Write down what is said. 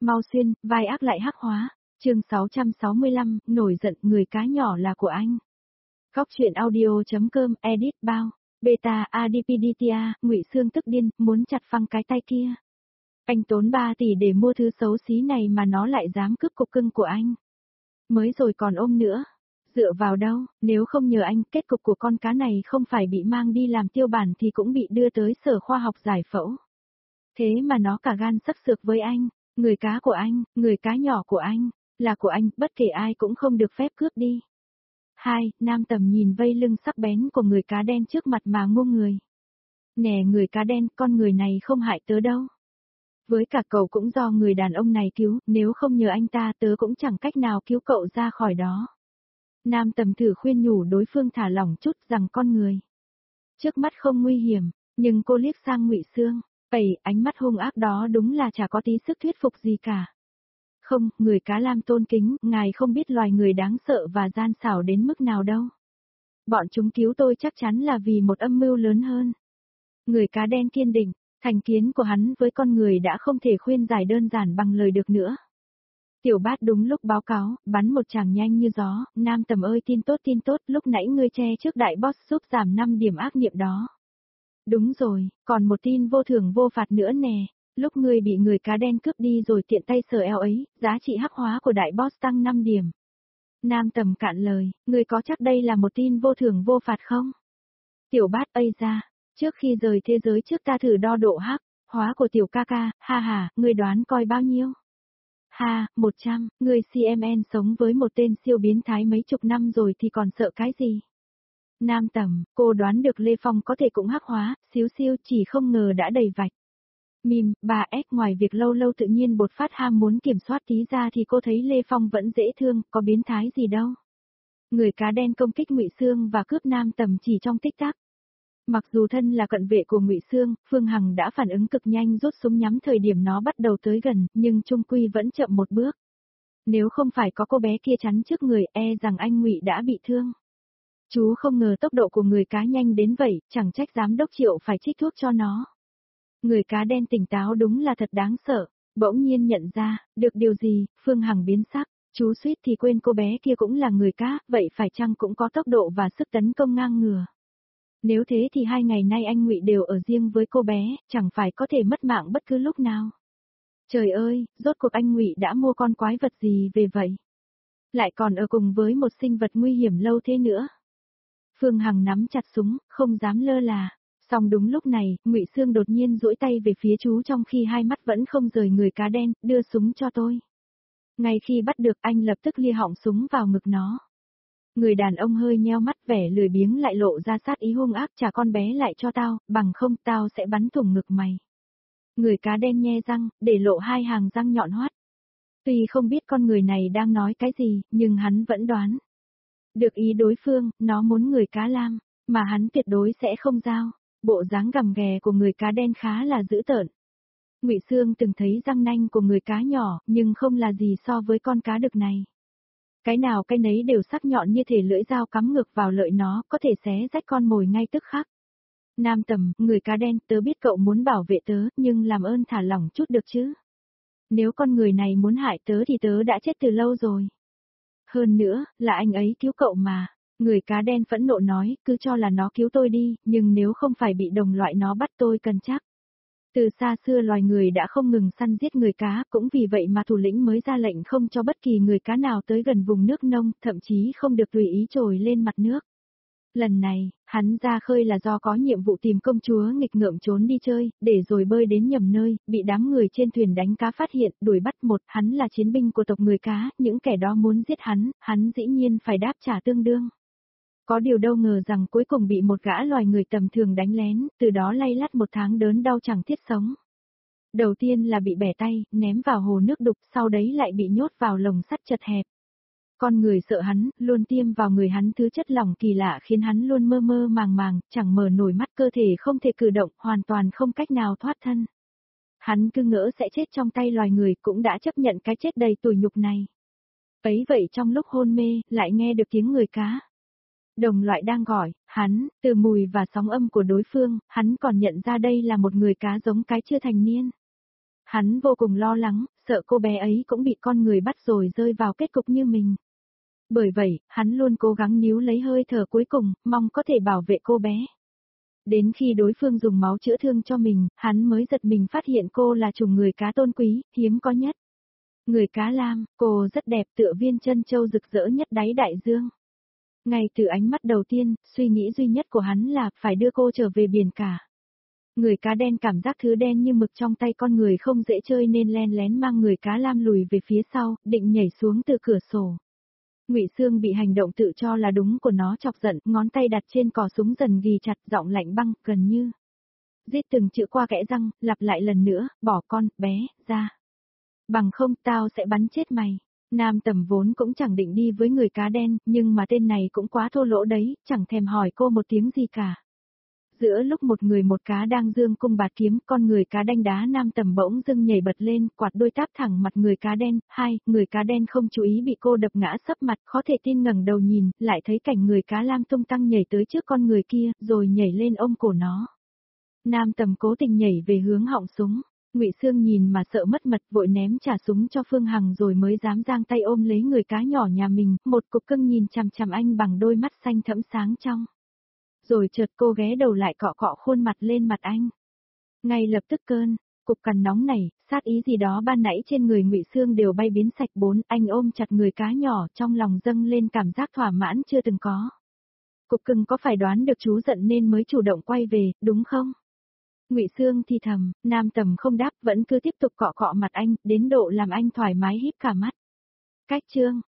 mau xuyên, vai ác lại hắc hóa. Chương 665, nổi giận, người cá nhỏ là của anh. Góc truyện audio.com, edit bao. Beta Adipiditia, Ngụy Xương tức điên, muốn chặt phăng cái tay kia. Anh tốn 3 tỷ để mua thứ xấu xí này mà nó lại dám cướp cục cưng của anh. Mới rồi còn ôm nữa. Dựa vào đâu, nếu không nhờ anh, kết cục của con cá này không phải bị mang đi làm tiêu bản thì cũng bị đưa tới sở khoa học giải phẫu. Thế mà nó cả gan sắp sược với anh, người cá của anh, người cá nhỏ của anh, là của anh, bất kể ai cũng không được phép cướp đi. 2. Nam Tầm nhìn vây lưng sắc bén của người cá đen trước mặt mà ngu người. Nè người cá đen, con người này không hại tớ đâu. Với cả cậu cũng do người đàn ông này cứu, nếu không nhờ anh ta tớ cũng chẳng cách nào cứu cậu ra khỏi đó. Nam Tầm thử khuyên nhủ đối phương thả lỏng chút rằng con người trước mắt không nguy hiểm, nhưng cô liếc sang Ngụy Xương, ánh mắt hung ác đó đúng là chả có tí sức thuyết phục gì cả. Không, người cá lam tôn kính, ngài không biết loài người đáng sợ và gian xảo đến mức nào đâu. Bọn chúng cứu tôi chắc chắn là vì một âm mưu lớn hơn. Người cá đen kiên định, thành kiến của hắn với con người đã không thể khuyên giải đơn giản bằng lời được nữa. Tiểu Bát đúng lúc báo cáo, bắn một chàng nhanh như gió, Nam Tầm ơi tin tốt, lúc nãy ngươi che trước đại boss giúp giảm 5 điểm ác niệm đó. Đúng rồi, còn một tin vô thưởng vô phạt nữa nè, lúc ngươi bị người cá đen cướp đi rồi tiện tay sờ eo ấy, giá trị hắc hóa của đại boss tăng 5 điểm. Nam Tầm cạn lời, ngươi có chắc đây là một tin vô thưởng vô phạt không? Tiểu Bát ây ra, trước khi rời thế giới trước ta thử đo độ hắc hóa của tiểu ca ca, ha ha, ngươi đoán coi bao nhiêu? Ha, 100, người CMN sống với một tên siêu biến thái mấy chục năm rồi thì còn sợ cái gì? Nam Tầm, cô đoán được Lê Phong có thể cũng hắc hóa, xíu xiu chỉ không ngờ đã đầy vạch. Mìm, 3S ngoài việc lâu lâu tự nhiên bột phát ham muốn kiểm soát tí ra thì cô thấy Lê Phong vẫn dễ thương, có biến thái gì đâu. Người cá đen công kích Ngụy Xương và cướp Nam Tầm chỉ trong tích tắc. Mặc dù thân là cận vệ của Ngụy Xương, Phương Hằng đã phản ứng cực nhanh rút súng nhắm thời điểm nó bắt đầu tới gần, nhưng chung quy vẫn chậm một bước. Nếu không phải có cô bé kia chắn trước người, rằng anh Ngụy đã bị thương. Chú không ngờ tốc độ của người cá nhanh đến vậy, chẳng trách giám đốc Triệu phải trích thuốc cho nó. Người cá đen tỉnh táo đúng là thật đáng sợ, bỗng nhiên nhận ra, được điều gì, Phương Hằng biến sắc, chú suýt thì quên cô bé kia cũng là người cá, vậy phải chăng cũng có tốc độ và sức tấn công ngang ngửa. Nếu thế thì 2 ngày nay anh Ngụy đều ở riêng với cô bé, chẳng phải có thể mất mạng bất cứ lúc nào. Trời ơi, rốt cuộc anh Ngụy đã mua con quái vật gì về vậy? Lại còn ở cùng với một sinh vật nguy hiểm lâu thế nữa. Phương Hằng nắm chặt súng, không dám lơ là. Song đúng lúc này, Ngụy Xương đột nhiên duỗi tay về phía chú trong khi hai mắt vẫn không rời người cá đen, đưa súng cho tôi. Ngay khi bắt được anh lập tức lia họng súng vào ngực nó. Người đàn ông hơi nheo mắt vẻ lười biếng lại lộ ra sát ý hung ác trả con bé lại cho tao, bằng không tao sẽ bắn thủng ngực mày. Người cá đen nhe răng, để lộ 2 hàng răng nhọn hoắt. Tuy không biết con người này đang nói cái gì, nhưng hắn vẫn đoán. Được ý đối phương, nó muốn người cá lam, mà hắn tuyệt đối sẽ không giao. Bộ dáng gầm ghè của người cá đen khá là dữ tợn. Ngụy Xương từng thấy răng nanh của người cá nhỏ, nhưng không là gì so với con cá đực này. Cái nào cái nấy đều sắc nhọn như thể lưỡi dao cắm ngược vào lợi nó, có thể xé rách con mồi ngay tức khắc. Nam Tầm, người cá đen, tớ biết cậu muốn bảo vệ tớ, nhưng làm ơn thả lỏng chút được chứ. Nếu con người này muốn hại tớ thì tớ đã chết từ lâu rồi. Hơn nữa, là anh ấy cứu cậu mà. Người cá đen phẫn nộ nói, cứ cho là nó cứu tôi đi, nhưng nếu không phải bị đồng loại nó bắt tôi cần chắc. Từ xa xưa loài người đã không ngừng săn giết người cá, cũng vì vậy mà thủ lĩnh mới ra lệnh không cho bất kỳ người cá nào tới gần vùng nước nông, thậm chí không được tùy ý trồi lên mặt nước. Lần này, hắn ra khơi là do có nhiệm vụ tìm công chúa nghịch ngợm trốn đi chơi, để rồi bơi đến nhầm nơi, bị đám người trên thuyền đánh cá phát hiện, đuổi bắt hắn là chiến binh của tộc người cá, những kẻ đó muốn giết hắn dĩ nhiên phải đáp trả tương đương. Có điều đâu ngờ rằng cuối cùng bị một gã loài người tầm thường đánh lén, từ đó lay lắt 1 tháng đớn đau chẳng thiết sống. Đầu tiên là bị bẻ tay, ném vào hồ nước đục, sau đấy lại bị nhốt vào lồng sắt chật hẹp. Con người sợ hắn, luôn tiêm vào người hắn thứ chất lỏng kỳ lạ khiến hắn luôn mơ mơ màng màng, chẳng mở nổi mắt, cơ thể không thể cử động, hoàn toàn không cách nào thoát thân. Hắn cứ ngỡ sẽ chết trong tay loài người, cũng đã chấp nhận cái chết đầy tủi nhục này. Ấy vậy trong lúc hôn mê, lại nghe được tiếng người cá. Đồng loại đang gọi, hắn, từ mùi và sóng âm của đối phương, hắn còn nhận ra đây là một người cá giống cái chưa thành niên. Hắn vô cùng lo lắng, sợ cô bé ấy cũng bị con người bắt rồi rơi vào kết cục như mình. Bởi vậy, hắn luôn cố gắng níu lấy hơi thở cuối cùng, mong có thể bảo vệ cô bé. Đến khi đối phương dùng máu chữa thương cho mình, hắn mới giật mình phát hiện cô là chủng người cá tôn quý, hiếm có nhất. Người cá lam, cô rất đẹp tựa viên trân châu rực rỡ nhất đáy đại dương. Ngay từ ánh mắt đầu tiên, suy nghĩ duy nhất của hắn là phải đưa cô trở về biển cả. Người cá đen cảm giác thứ đen như mực trong tay con người không dễ chơi nên len lén mang người cá lam lùi về phía sau, định nhảy xuống từ cửa sổ. Ngụy Xương bị hành động tự cho là đúng của nó chọc giận, ngón tay đặt trên cò súng dần ghì chặt, giọng lạnh băng, gần như rít từng chữ qua kẽ răng, lặp lại lần nữa, bỏ con bé ra. Bằng không tao sẽ bắn chết mày. Nam Tầm vốn cũng chẳng định đi với người cá đen, nhưng mà tên này cũng quá thô lỗ đấy, chẳng thèm hỏi cô một tiếng gì cả. Giữa lúc một người một cá đang giương cung bạt kiếm, con người cá đanh đá Nam Tầm bỗng dưng nhảy bật lên, quạt đôi táp thẳng mặt người cá đen. Người cá đen không chú ý bị cô đập ngã sấp mặt, khó thể tin ngẩng đầu nhìn, lại thấy cảnh người cá lam tung tăng nhảy tới trước con người kia, rồi nhảy lên ôm cổ nó. Nam Tầm cố tình nhảy về hướng họng súng. Ngụy Xương nhìn mà sợ mất mật, vội ném trả súng cho Phương Hằng rồi mới dám giang tay ôm lấy người cá nhỏ nhà mình, một cục cưng nhìn chằm chằm anh bằng đôi mắt xanh thẫm sáng trong. Rồi chợt cô ghé đầu lại cọ cọ khuôn mặt lên mặt anh. Ngay lập tức cục cằn nóng này, sát ý gì đó ban nãy trên người Ngụy Xương đều bay biến sạch. Anh ôm chặt người cá nhỏ, trong lòng dâng lên cảm giác thỏa mãn chưa từng có. Cục cưng có phải đoán được chú giận nên mới chủ động quay về, đúng không? Ngụy Xương thì thầm, Nam Tầm không đáp, vẫn cứ tiếp tục cọ cọ mặt anh, đến độ làm anh thoải mái híp cả mắt. Cách chương